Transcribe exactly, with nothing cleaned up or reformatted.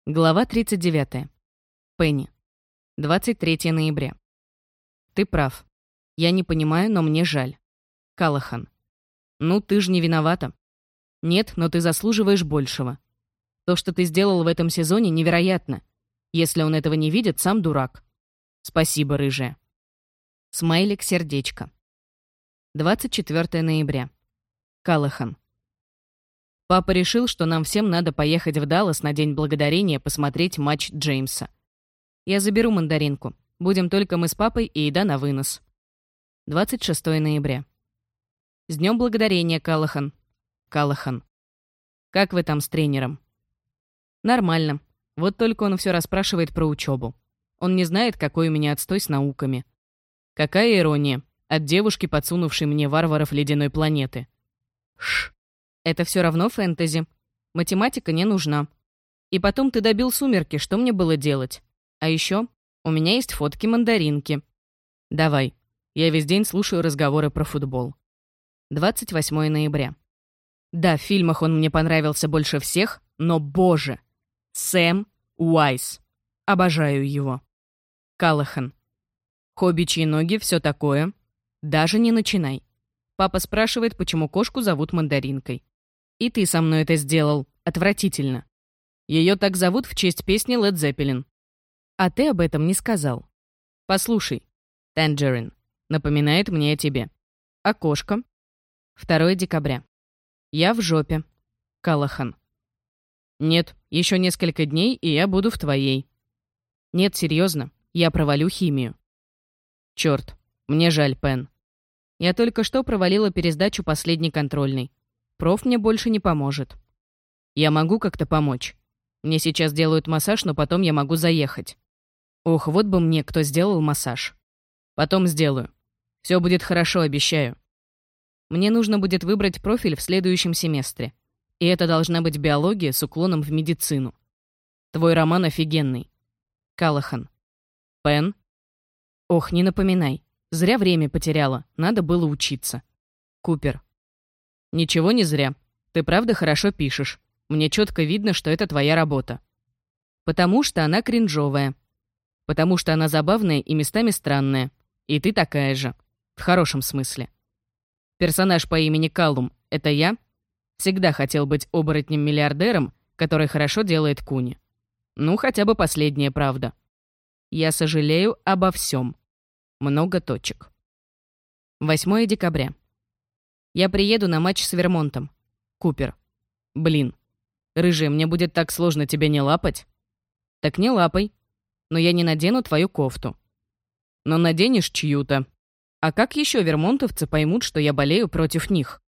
Глава тридцать девятая. Пенни. двадцать третьего ноября. Ты прав. Я не понимаю, но мне жаль. Калахан. Ну, ты же не виновата. Нет, но ты заслуживаешь большего. То, что ты сделал в этом сезоне, невероятно. Если он этого не видит, сам дурак. Спасибо, рыжая. Смайлик сердечко. двадцать четвёртого ноября. Калахан. Папа решил, что нам всем надо поехать в Даллас на День Благодарения посмотреть матч Джеймса. Я заберу мандаринку. Будем только мы с папой и еда на вынос. двадцать шестого ноября. С Днем Благодарения, Калахан. Калахан. Как вы там с тренером? Нормально. Вот только он все расспрашивает про учебу. Он не знает, какой у меня отстой с науками. Какая ирония. От девушки, подсунувшей мне варваров ледяной планеты. Ш. Это все равно фэнтези. Математика не нужна. И потом ты добил сумерки, что мне было делать? А еще у меня есть фотки мандаринки. Давай. Я весь день слушаю разговоры про футбол. двадцать восьмого ноября. Да, в фильмах он мне понравился больше всех, но, боже, Сэм Уайс. Обожаю его. Калахан. Хоббичьи ноги, все такое. Даже не начинай. Папа спрашивает, почему кошку зовут мандаринкой. И ты со мной это сделал. Отвратительно. Ее так зовут в честь песни Led Zeppelin. А ты об этом не сказал. Послушай. Tangerine. Напоминает мне о тебе. А кошка? второго декабря. Я в жопе. Калахан. Нет, еще несколько дней, и я буду в твоей. Нет, серьезно, я провалю химию. Черт, мне жаль, Пен. Я только что провалила пересдачу последней контрольной. Проф мне больше не поможет. Я могу как-то помочь. Мне сейчас делают массаж, но потом я могу заехать. Ох, вот бы мне кто сделал массаж. Потом сделаю. Все будет хорошо, обещаю. Мне нужно будет выбрать профиль в следующем семестре. И это должна быть биология с уклоном в медицину. Твой роман офигенный. Калахан. Пен? Ох, не напоминай. Зря время потеряла. Надо было учиться. Купер. Ничего не зря. Ты правда хорошо пишешь. Мне четко видно, что это твоя работа. Потому что она кринжовая. Потому что она забавная и местами странная. И ты такая же. В хорошем смысле. Персонаж по имени Каллум — это я? Всегда хотел быть оборотнем-миллиардером, который хорошо делает куни. Ну, хотя бы последняя правда. Я сожалею обо всем. Много точек. восьмого декабря. Я приеду на матч с Вермонтом. Купер. Блин. Рыжий, мне будет так сложно тебя не лапать. Так не лапай. Но я не надену твою кофту. Но наденешь чью-то. А как еще вермонтовцы поймут, что я болею против них?